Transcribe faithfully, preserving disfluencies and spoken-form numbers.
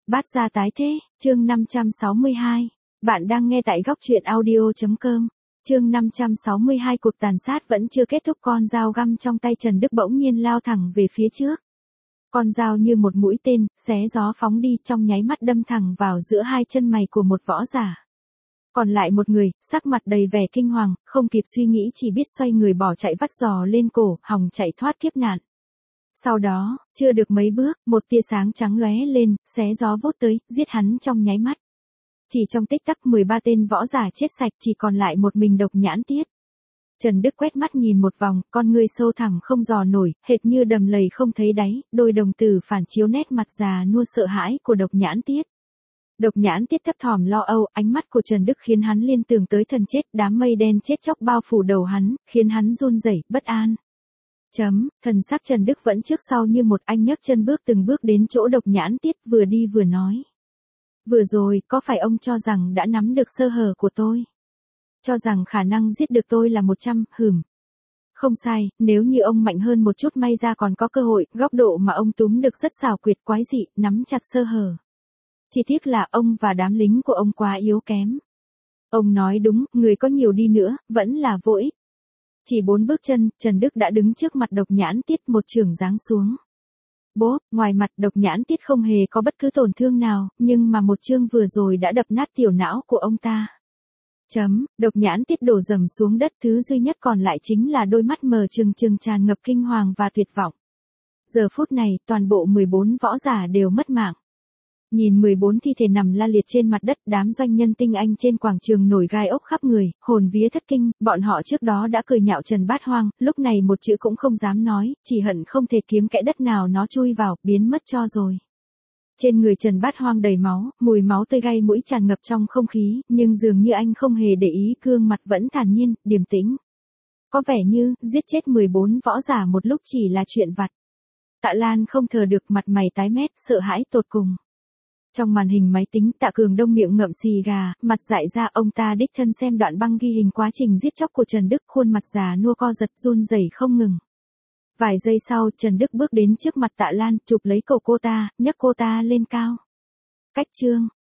Bát gia tái thế, chương năm trăm sáu mươi hai. Bạn đang nghe tại góc truyện audio chấm com. Chương năm trăm sáu mươi hai, cuộc tàn sát vẫn chưa kết thúc, con dao găm trong tay Trần Đức bỗng nhiên lao thẳng về phía trước. Con dao như một mũi tên, xé gió phóng đi, trong nháy mắt đâm thẳng vào giữa hai chân mày của một võ giả. Còn lại một người, sắc mặt đầy vẻ kinh hoàng, không kịp suy nghĩ chỉ biết xoay người bỏ chạy vắt giò lên cổ, hòng chạy thoát kiếp nạn. Sau đó, chưa được mấy bước, một tia sáng trắng lóe lên, xé gió vút tới, giết hắn trong nháy mắt. Chỉ trong tích tắc mười ba tên võ giả chết sạch, chỉ còn lại một mình Độc Nhãn Tiết. Trần Đức quét mắt nhìn một vòng, con ngươi sâu thẳm không dò nổi, hệt như đầm lầy không thấy đáy, đôi đồng tử phản chiếu nét mặt già nua sợ hãi của Độc Nhãn Tiết. Độc Nhãn Tiết thấp thỏm lo âu, ánh mắt của Trần Đức khiến hắn liên tưởng tới thần chết, đám mây đen chết chóc bao phủ đầu hắn, khiến hắn run rẩy, bất an. Chấm, thần sắc Trần Đức vẫn trước sau như một, anh nhấc chân bước từng bước đến chỗ Độc Nhãn Tiết, vừa đi vừa nói. Vừa rồi, có phải ông cho rằng đã nắm được sơ hở của tôi? Cho rằng khả năng giết được tôi là một trăm, hửm. Không sai, nếu như ông mạnh hơn một chút may ra còn có cơ hội, góc độ mà ông túm được rất xảo quyệt quái dị, nắm chặt sơ hở. Chỉ tiếc là ông và đám lính của ông quá yếu kém. Ông nói đúng, người có nhiều đi nữa, vẫn là vô ích. Chỉ bốn bước chân, Trần Đức đã đứng trước mặt Độc Nhãn Tiết, một chưởng giáng xuống. Bốp, ngoài mặt Độc Nhãn Tiết không hề có bất cứ tổn thương nào, nhưng mà một chương vừa rồi đã đập nát tiểu não của ông ta. Chấm, Độc Nhãn Tiết đổ dầm xuống đất, thứ duy nhất còn lại chính là đôi mắt mờ trừng trừng tràn ngập kinh hoàng và tuyệt vọng. Giờ phút này, toàn bộ mười bốn võ giả đều mất mạng. Nhìn mười bốn thi thể nằm la liệt trên mặt đất, đám doanh nhân tinh anh trên quảng trường nổi gai ốc khắp người, hồn vía thất kinh, bọn họ trước đó đã cười nhạo Trần Bát Hoang, lúc này một chữ cũng không dám nói, chỉ hận không thể kiếm kẽ đất nào nó chui vào, biến mất cho rồi. Trên người Trần Bát Hoang đầy máu, mùi máu tươi gai mũi tràn ngập trong không khí, nhưng dường như anh không hề để ý, gương mặt vẫn thản nhiên, điềm tĩnh. Có vẻ như, giết chết mười bốn võ giả một lúc chỉ là chuyện vặt. Tạ Lan không thờ được, mặt mày tái mét, sợ hãi tột cùng. Trong màn hình máy tính, Tạ Cường Đông miệng ngậm xì gà, mặt dại ra, ông ta đích thân xem đoạn băng ghi hình quá trình giết chóc của Trần Đức, khuôn mặt già nua co giật run rẩy không ngừng. Vài giây sau, Trần Đức bước đến trước mặt Tạ Lan, chụp lấy cổ cô ta, nhấc cô ta lên cao. Cách chương,